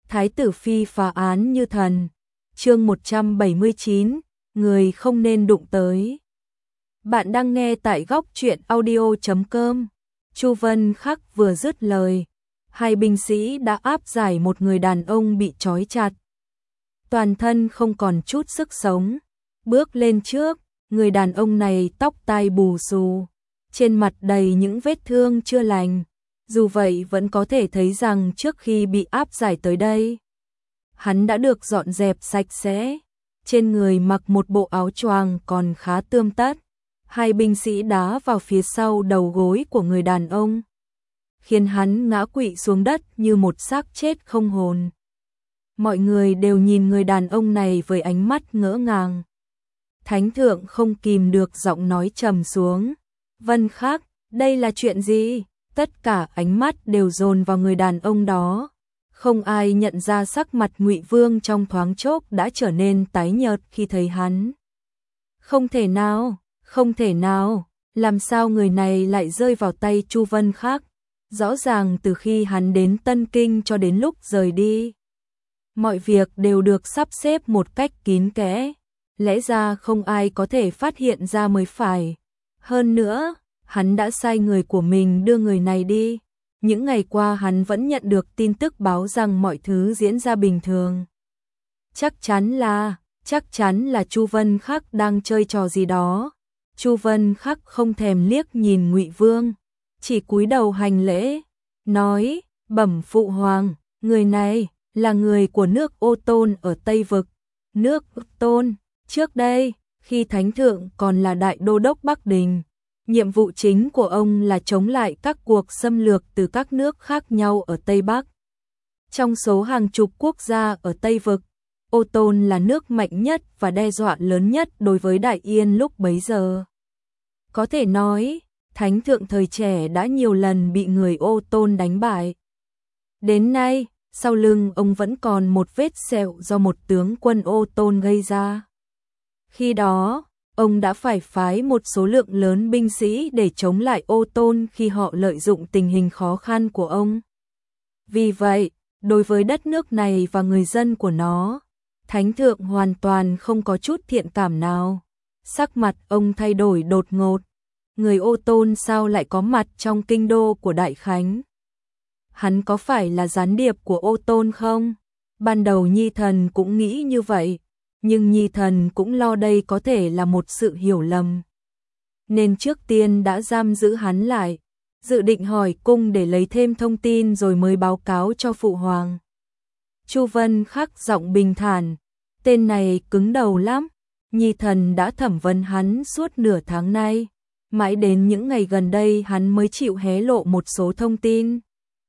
Thái tử phi phá án như thần. Chương 179, người không nên đụng tới. Bạn đang nghe tại góc truyện audio.com. Chu Vân Khắc vừa dứt lời, hai binh sĩ đã áp giải một người đàn ông bị trói chặt. Toàn thân không còn chút sức sống. Bước lên trước, người đàn ông này tóc tai bù xù, trên mặt đầy những vết thương chưa lành. Dù vậy vẫn có thể thấy rằng trước khi bị áp giải tới đây, hắn đã được dọn dẹp sạch sẽ. Trên người mặc một bộ áo choàng còn khá tươm tất. Hai binh sĩ đá vào phía sau đầu gối của người đàn ông, khiến hắn ngã quỵ xuống đất như một xác chết không hồn. Mọi người đều nhìn người đàn ông này với ánh mắt ngỡ ngàng. Thánh thượng không kìm được giọng nói trầm xuống. Vân Khắc, đây là chuyện gì? Tất cả ánh mắt đều dồn vào người đàn ông đó. Không ai nhận ra sắc mặt Ngụy Vương trong thoáng chốc đã trở nên tái nhợt khi thấy hắn. Không thể nào, làm sao người này lại rơi vào tay Chu Vân Khắc? Rõ ràng từ khi hắn đến Tân Kinh cho đến lúc rời đi, mọi việc đều được sắp xếp một cách kín kẽ. Lẽ ra không ai có thể phát hiện ra mới phải. Hơn nữa, hắn đã sai người của mình đưa người này đi. Những ngày qua hắn vẫn nhận được tin tức báo rằng mọi thứ diễn ra bình thường. Chắc chắn là Chu Vân Khắc đang chơi trò gì đó. Chu Vân Khắc không thèm liếc nhìn Ngụy Vương, chỉ cúi đầu hành lễ, nói: "Bẩm phụ hoàng, người này là người của nước Ô Tôn ở Tây Vực." Nước Ô Tôn, trước đây, khi Thánh thượng còn là đại đô đốc Bắc Đình, nhiệm vụ chính của ông là chống lại các cuộc xâm lược từ các nước khác nhau ở Tây Bắc. Trong số hàng chục quốc gia ở Tây Vực, Ô Tôn là nước mạnh nhất và đe dọa lớn nhất đối với Đại Yên lúc bấy giờ. Có thể nói, Thánh thượng thời trẻ đã nhiều lần bị người Ô Tôn đánh bại. Đến nay, sau lưng ông vẫn còn một vết sẹo do một tướng quân Ô Tôn gây ra. Khi đó, ông đã phải phái một số lượng lớn binh sĩ để chống lại Ô Tôn khi họ lợi dụng tình hình khó khăn của ông. Vì vậy, đối với đất nước này và người dân của nó, Thánh thượng hoàn toàn không có chút thiện cảm nào. Sắc mặt ông thay đổi đột ngột. Người Ô Tôn sao lại có mặt trong kinh đô của Đại Khánh? Hắn có phải là gián điệp của Ô Tôn không? Ban đầu Nhi Thần cũng nghĩ như vậy, nhưng Nhi Thần cũng lo đây có thể là một sự hiểu lầm, nên trước tiên đã giam giữ hắn lại, dự định hỏi cung để lấy thêm thông tin rồi mới báo cáo cho phụ hoàng. Chu Vân Khắc giọng bình thản: "Tên này cứng đầu lắm. Nhi Thần đã thẩm vấn hắn suốt nửa tháng nay, mãi đến những ngày gần đây hắn mới chịu hé lộ một số thông tin.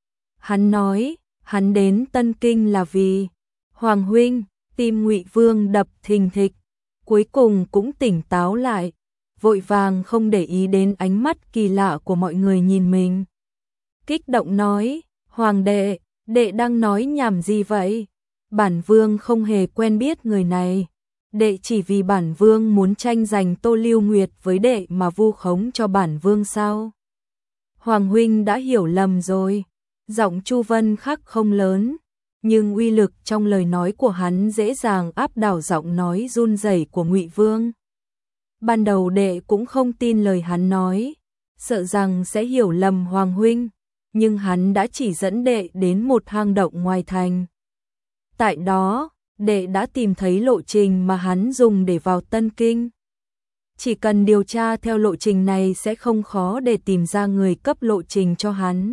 Hắn nói, hắn đến Tân Kinh là vì Hoàng huynh." Tim Ngụy Vương đập thình thịch, cuối cùng cũng tỉnh táo lại, vội vàng không để ý đến ánh mắt kỳ lạ của mọi người nhìn mình. Kích động nói: "Hoàng đệ, đệ đang nói nhảm gì vậy? Bản vương không hề quen biết người này. Đệ chỉ vì bản vương muốn tranh giành Tô Lưu Nguyệt với đệ mà vu khống cho bản vương sao?" "Hoàng huynh đã hiểu lầm rồi." Giọng Chu Vân Khắc không lớn, nhưng uy lực trong lời nói của hắn dễ dàng áp đảo giọng nói run rẩy của Ngụy Vương. "Ban đầu đệ cũng không tin lời hắn nói, sợ rằng sẽ hiểu lầm Hoàng huynh, nhưng hắn đã chỉ dẫn đệ đến một hang động ngoài thành. Tại đó, đệ đã tìm thấy lộ trình mà hắn dùng để vào Tân Kinh. Chỉ cần điều tra theo lộ trình này sẽ không khó để tìm ra người cấp lộ trình cho hắn.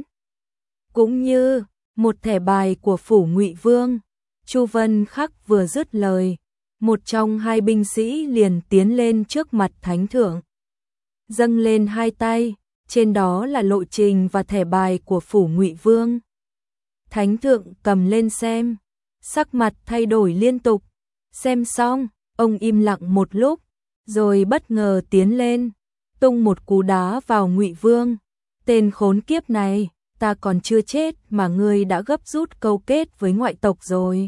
Cũng như một thẻ bài của phủ Ngụy Vương." Chu Vân Khắc vừa dứt lời, một trong hai binh sĩ liền tiến lên trước mặt Thánh thượng, dâng lên hai tay, trên đó là lộ trình và thẻ bài của phủ Ngụy Vương. Thánh thượng cầm lên xem, sắc mặt thay đổi liên tục. Xem xong, ông im lặng một lúc, rồi bất ngờ tiến lên, tung một cú đá vào Ngụy Vương. "Tên khốn kiếp này, ta còn chưa chết mà ngươi đã gấp rút câu kết với ngoại tộc rồi."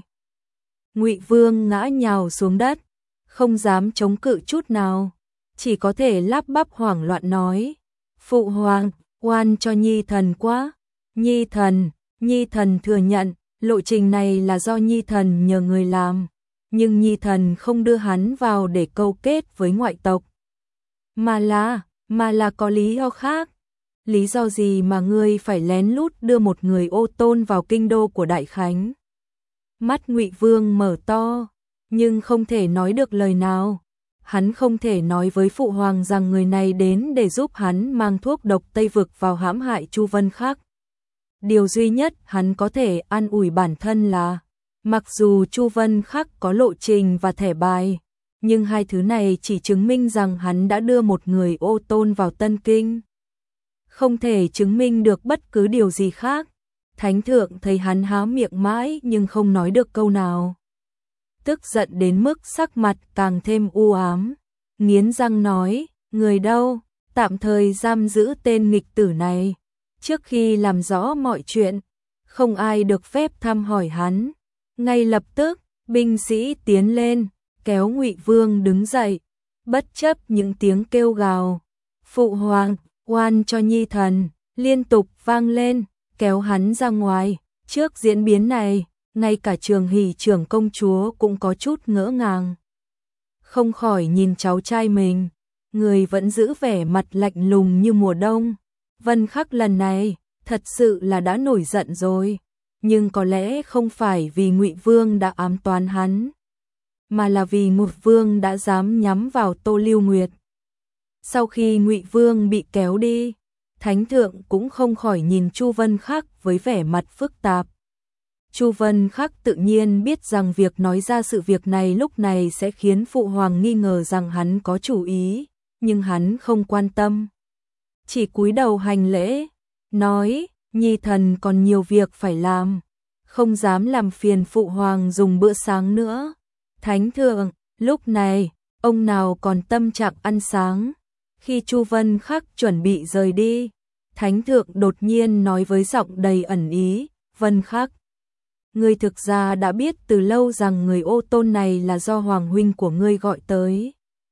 Ngụy Vương ngã nhào xuống đất, không dám chống cự chút nào, chỉ có thể lắp bắp hoảng loạn nói: "Phụ hoàng, oan cho Nhi Thần quá." Nhi thần thừa nhận, lộ trình này là do Nhi Thần nhờ người làm, nhưng Nhi Thần không đưa hắn vào để câu kết với ngoại tộc. Mà là có lý do khác. Lý do gì mà ngươi phải lén lút đưa một người ô tôn vào kinh đô của Đại Khánh? Mắt Ngụy Vương mở to, nhưng không thể nói được lời nào. Hắn không thể nói với phụ hoàng rằng người này đến để giúp hắn mang thuốc độc Tây Vực vào hãm hại Chu Vân Khắc. Điều duy nhất hắn có thể an ủi bản thân là, mặc dù Chu Vân Khắc có lộ trình và thẻ bài, nhưng hai thứ này chỉ chứng minh rằng hắn đã đưa một người ô tôn vào Tân Kinh. Không thể chứng minh được bất cứ điều gì khác. Thánh thượng thấy hắn há miệng mãi nhưng không nói được câu nào. Tức giận đến mức sắc mặt càng thêm u ám. Nghiến răng nói, người đâu, tạm thời giam giữ tên nghịch tử này. Trước khi làm rõ mọi chuyện, không ai được phép thăm hỏi hắn. Ngay lập tức, binh sĩ tiến lên, kéo Ngụy Vương đứng dậy, bất chấp những tiếng kêu gào. Phụ hoàng, oan cho Nhi Thần, liên tục vang lên, kéo hắn ra ngoài. Trước diễn biến này, ngay cả Trường Hỷ trưởng công chúa cũng có chút ngỡ ngàng. Không khỏi nhìn cháu trai mình, người vẫn giữ vẻ mặt lạnh lùng như mùa đông. Vân Khắc lần này, thật sự là đã nổi giận rồi. Nhưng có lẽ không phải vì Ngụy Vương đã ám toán hắn, mà là vì Ngụy Vương đã dám nhắm vào Tô Lưu Nguyệt. Sau khi Ngụy Vương bị kéo đi, Thánh thượng cũng không khỏi nhìn Chu Vân Khắc với vẻ mặt phức tạp. Chu Vân Khắc tự nhiên biết rằng việc nói ra sự việc này lúc này sẽ khiến phụ hoàng nghi ngờ rằng hắn có chủ ý, nhưng hắn không quan tâm. Chỉ cúi đầu hành lễ, nói, Nhi Thần còn nhiều việc phải làm, không dám làm phiền phụ hoàng dùng bữa sáng nữa. Thánh thượng, lúc này, ông nào còn tâm trạng ăn sáng? Khi Chu Vân Khắc chuẩn bị rời đi, Thánh thượng đột nhiên nói với giọng đầy ẩn ý, Vân Khắc, ngươi thực ra đã biết từ lâu rằng người ô tôn này là do hoàng huynh của ngươi gọi tới.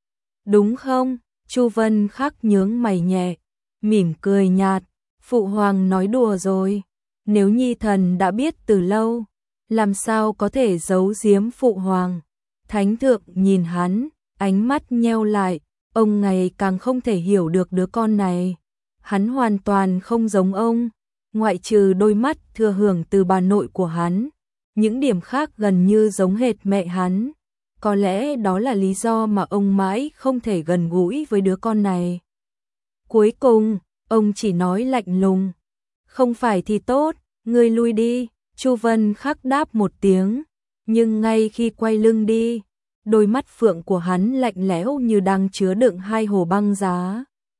Đúng không? Chu Vân Khắc nhướng mày nhẹ, mỉm cười nhạt, phụ hoàng nói đùa rồi. Nếu Nhi Thần đã biết từ lâu, làm sao có thể giấu giếm phụ hoàng? Thánh thượng nhìn hắn, ánh mắt nheo lại, ông ngày càng không thể hiểu được đứa con này. Hắn hoàn toàn không giống ông, ngoại trừ đôi mắt thừa hưởng từ bà nội của hắn. Những điểm khác gần như giống hệt mẹ hắn. Có lẽ đó là lý do mà ông mãi không thể gần gũi với đứa con này. Cuối cùng, ông chỉ nói lạnh lùng, không phải thì tốt, ngươi lui đi. Chu Vân Khắc đáp một tiếng, nhưng ngay khi quay lưng đi, đôi mắt phượng của hắn lạnh lẽo như đang chứa đựng hai hồ băng giá.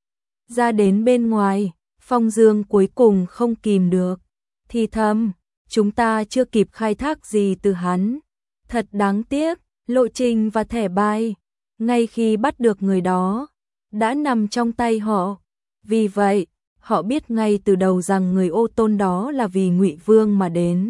Ra đến bên ngoài, Phong Dương cuối cùng không kìm được, thì thầm, chúng ta chưa kịp khai thác gì từ hắn. Thật đáng tiếc, lộ trình và thẻ bài, ngay khi bắt được người đó, đã nằm trong tay họ. Vì vậy, họ biết ngay từ đầu rằng người ô tôn đó là vì Ngụy Vương mà đến.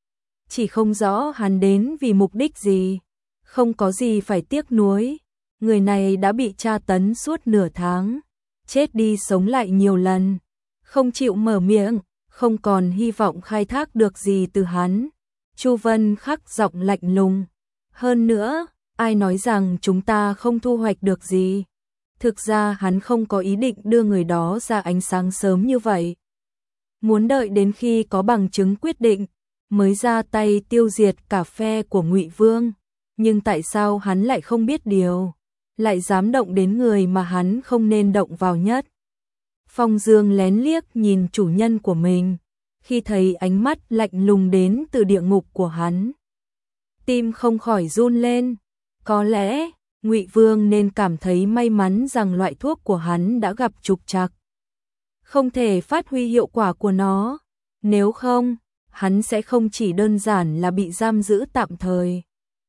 Chỉ không rõ hắn đến vì mục đích gì. Không có gì phải tiếc nuối. Người này đã bị tra tấn suốt nửa tháng, chết đi sống lại nhiều lần, không chịu mở miệng, không còn hy vọng khai thác được gì từ hắn. Chu Vân Khắc giọng lạnh lùng. Hơn nữa, ai nói rằng chúng ta không thu hoạch được gì? Thực ra hắn không có ý định đưa người đó ra ánh sáng sớm như vậy. Muốn đợi đến khi có bằng chứng quyết định, mới ra tay tiêu diệt cả phe của Ngụy Vương. Nhưng tại sao hắn lại không biết điều, lại dám động đến người mà hắn không nên động vào nhất? Phong Dương lén liếc nhìn chủ nhân của mình, khi thấy ánh mắt lạnh lùng đến từ địa ngục của hắn, tim không khỏi run lên. Có lẽ Ngụy Vương nên cảm thấy may mắn rằng loại thuốc của hắn đã gặp trục trặc, không thể phát huy hiệu quả của nó. Nếu không, hắn sẽ không chỉ đơn giản là bị giam giữ tạm thời.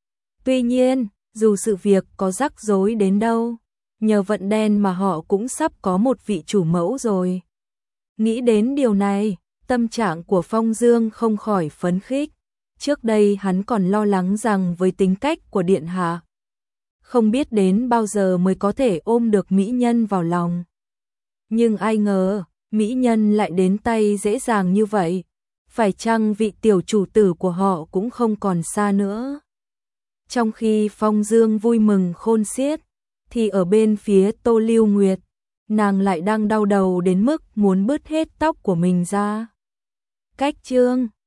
Tuy nhiên, dù sự việc có rắc rối đến đâu, nhờ vận đen mà họ cũng sắp có một vị chủ mẫu rồi. Nghĩ đến điều này, tâm trạng của Phong Dương không khỏi phấn khích. Trước đây hắn còn lo lắng rằng với tính cách của điện hạ, không biết đến bao giờ mới có thể ôm được mỹ nhân vào lòng. Nhưng ai ngờ, mỹ nhân lại đến tay dễ dàng như vậy. phải chăng vị tiểu chủ tử của họ cũng không còn xa nữa. Trong khi Phong Dương vui mừng khôn xiết, thì ở bên phía Tô Lưu Nguyệt, nàng lại đang đau đầu đến mức muốn bứt hết tóc của mình ra. Cách chương